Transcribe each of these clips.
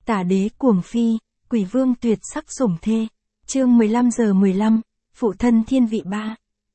Tả đế cuồng phi, quỷ vương tuyệt sắc sủng thê. Chương 15:15, phụ thân thiên vị 3.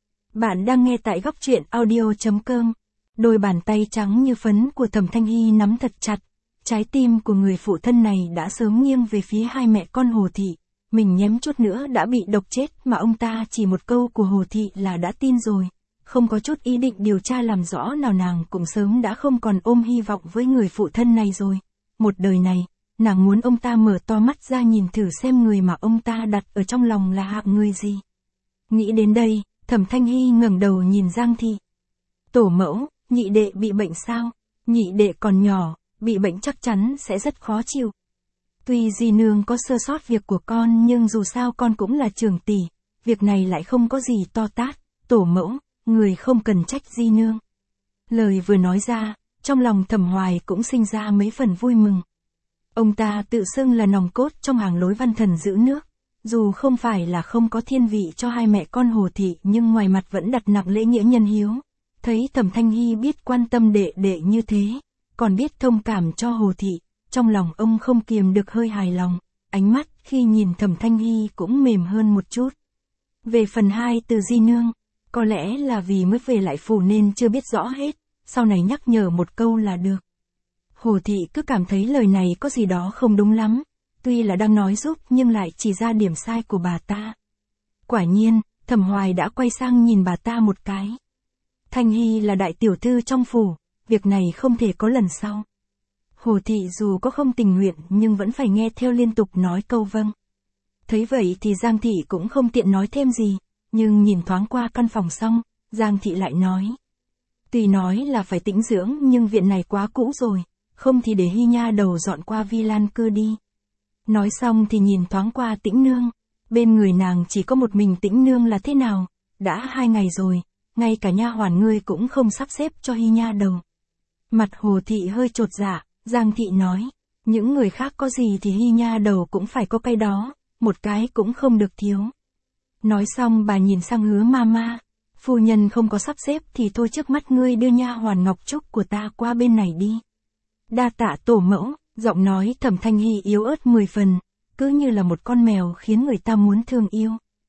Bạn đang nghe tại góc truyện audio.com. Đôi bàn tay trắng như phấn của Thẩm Thanh Hy nắm thật chặt. Trái tim của người phụ thân này đã sớm nghiêng về phía hai mẹ con Hồ Thị. Mình nhém chút nữa đã bị độc chết mà ông ta chỉ một câu của Hồ Thị là đã tin rồi. Không có chút ý định điều tra làm rõ nào, nàng cũng sớm đã không còn ôm hy vọng với người phụ thân này rồi. Một đời này, nàng muốn ông ta mở to mắt ra nhìn thử xem người mà ông ta đặt ở trong lòng là hạng người gì. Nghĩ đến đây, Thẩm Thanh Hy ngẩng đầu nhìn Giang Thị. Tổ mẫu, nhị đệ bị bệnh sao? Nhị đệ còn nhỏ, bị bệnh chắc chắn sẽ rất khó chịu. Tuy dì nương có sơ sót việc của con nhưng dù sao con cũng là trưởng tỷ, việc này lại không có gì to tát. Tổ mẫu, người không cần trách di nương. Lời vừa nói ra, trong lòng Thẩm Hoài cũng sinh ra mấy phần vui mừng. Ông ta tự xưng là nòng cốt trong hàng lối văn thần giữ nước. Dù không phải là không có thiên vị cho hai mẹ con Hồ Thị nhưng ngoài mặt vẫn đặt nặng lễ nghĩa nhân hiếu. Thấy Thẩm Thanh Hy biết quan tâm đệ đệ như thế, còn biết thông cảm cho Hồ Thị, trong lòng ông không kiềm được hơi hài lòng. Ánh mắt khi nhìn Thẩm Thanh Hy cũng mềm hơn một chút. Về phần 2 từ di nương, có lẽ là vì mới về lại phủ nên chưa biết rõ hết, sau này nhắc nhở một câu là được. Hồ Thị cứ cảm thấy lời này có gì đó không đúng lắm, tuy là đang nói giúp nhưng lại chỉ ra điểm sai của bà ta. Quả nhiên, Thẩm Hoài đã quay sang nhìn bà ta một cái. Thanh Hy là đại tiểu thư trong phủ, việc này không thể có lần sau. Hồ Thị dù có không tình nguyện nhưng vẫn phải nghe theo, liên tục nói câu vâng. Thấy vậy thì Giang Thị cũng không tiện nói thêm gì, nhưng nhìn thoáng qua căn phòng xong, Giang Thị lại nói. Tuy nói là phải tĩnh dưỡng nhưng viện này quá cũ rồi, không thì để Hy nha đầu dọn qua Vi Lan cư đi. Nói xong thì nhìn thoáng qua Tĩnh nương, bên người nàng chỉ có một mình Tĩnh nương là thế nào, đã 2 ngày rồi, ngay cả nha hoàn ngươi cũng không sắp xếp cho Hy nha đầu. Mặt Hồ Thị hơi chột dạ, Giang Thị nói, những người khác có gì thì Hy nha đầu cũng phải có cái đó, một cái cũng không được thiếu. Nói xong bà nhìn sang Hứa Mama, phu nhân không có sắp xếp thì thôi, trước mắt ngươi đưa nha hoàn Ngọc Trúc của ta qua bên này đi. Đa tạ tổ mẫu. Giọng nói Thẩm Thanh Hy yếu ớt 10 phần, cứ như là một con mèo khiến người ta muốn thương yêu.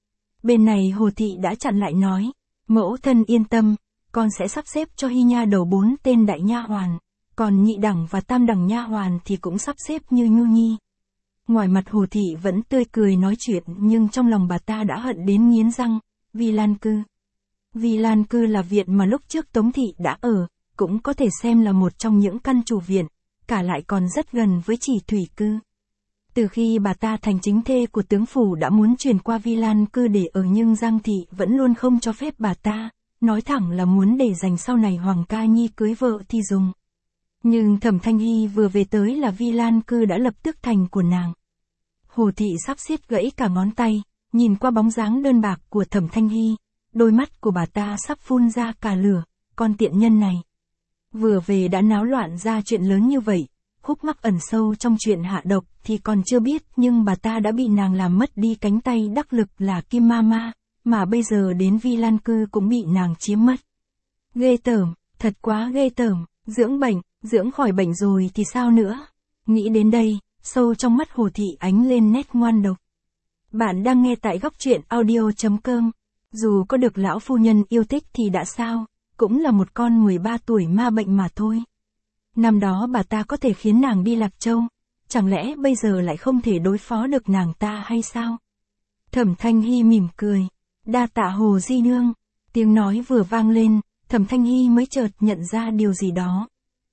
Bên này Hồ Thị đã chặn lại nói, mẫu thân yên tâm, con sẽ sắp xếp cho Hy nha đầu 4 tên đại nha hoàn, còn nhị đẳng và tam đẳng nha hoàn thì cũng sắp xếp như Nhu Nhi. Ngoài mặt Hồ Thị vẫn tươi cười nói chuyện nhưng trong lòng bà ta đã hận đến nghiến răng. Vi Lan cư. Vi Lan cư là viện mà lúc trước Tống Thị đã ở, cũng có thể xem là một trong những căn chủ viện. Cả lại còn rất gần với Chỉ Thủy cư. Từ khi bà ta thành chính thê của tướng phủ đã muốn chuyển qua Vi Lan cư để ở nhưng Giang Thị vẫn luôn không cho phép bà ta, nói thẳng là muốn để dành sau này Hoàng Ca Nhi cưới vợ thì dùng. Nhưng Thẩm Thanh Hy vừa về tới là Vi Lan cư đã lập tức thành của nàng. Hồ Thị sắp xiết gãy cả ngón tay, nhìn qua bóng dáng đơn bạc của Thẩm Thanh Hy, đôi mắt của bà ta sắp phun ra cả lửa, con tiện nhân này. Vừa về đã náo loạn ra chuyện lớn như vậy, khúc mắc ẩn sâu trong chuyện hạ độc thì còn chưa biết nhưng bà ta đã bị nàng làm mất đi cánh tay đắc lực là Kim Mama, mà bây giờ đến Vi Lan cư cũng bị nàng chiếm mất. Ghê tởm, thật quá ghê tởm, dưỡng khỏi bệnh rồi thì sao nữa? Nghĩ đến đây, sâu trong mắt Hồ Thị ánh lên nét ngoan độc. Bạn đang nghe tại góc truyện audio.com, dù có được lão phu nhân yêu thích thì đã sao? Cũng là một con 13 tuổi ma bệnh mà thôi. Năm đó bà ta có thể khiến nàng đi Lạc Châu, chẳng lẽ bây giờ lại không thể đối phó được nàng ta hay sao? Thẩm Thanh Hy mỉm cười, đa tạ Hồ di nương. Tiếng nói vừa vang lên, Thẩm Thanh Hy mới chợt nhận ra điều gì đó.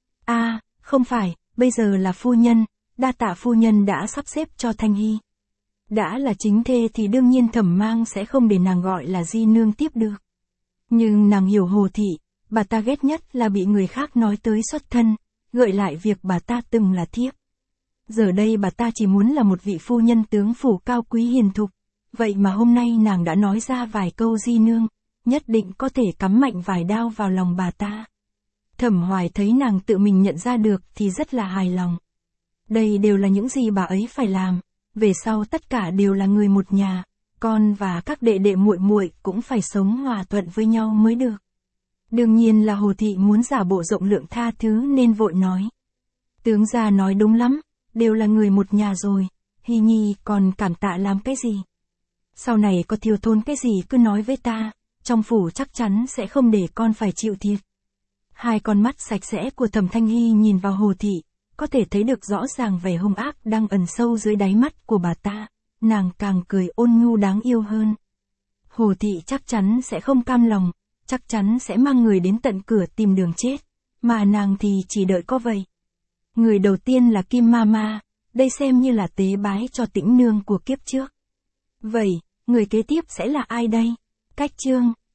Không phải, bây giờ là phu nhân, đa tạ phu nhân đã sắp xếp cho Thanh Hy. Đã là chính thê thì đương nhiên Thẩm Mang sẽ không để nàng gọi là di nương tiếp được. Nhưng nàng hiểu Hồ Thị, bà ta ghét nhất là bị người khác nói tới xuất thân, gợi lại việc bà ta từng là thiếp. Giờ đây bà ta chỉ muốn là một vị phu nhân tướng phủ cao quý hiền thục, vậy mà hôm nay nàng đã nói ra vài câu di nương, nhất định có thể cắm mạnh vài đao vào lòng bà ta. Thẩm Hoài thấy nàng tự mình nhận ra được thì rất là hài lòng. Đây đều là những gì bà ấy phải làm, về sau tất cả đều là người một nhà. Con và các đệ đệ muội muội cũng phải sống hòa thuận với nhau mới được. Đương nhiên là Hồ Thị muốn giả bộ rộng lượng tha thứ nên vội nói. Tướng gia nói đúng lắm, đều là người một nhà rồi, Hy Nhi còn cảm tạ làm cái gì? Sau này có thiếu thốn cái gì cứ nói với ta, trong phủ chắc chắn sẽ không để con phải chịu thiệt. Hai con mắt sạch sẽ của Thẩm Thanh Hy nhìn vào Hồ Thị, có thể thấy được rõ ràng vẻ hung ác đang ẩn sâu dưới đáy mắt của bà ta, nàng càng cười ôn nhu đáng yêu hơn. Hồ Thị chắc chắn sẽ không cam lòng, chắc chắn sẽ mang người đến tận cửa tìm đường chết, mà nàng thì chỉ đợi có vậy. Người đầu tiên là Kim Mama, đây xem như là tế bái cho Tĩnh Nương của kiếp trước. Vậy, người kế tiếp sẽ là ai đây? Cách chương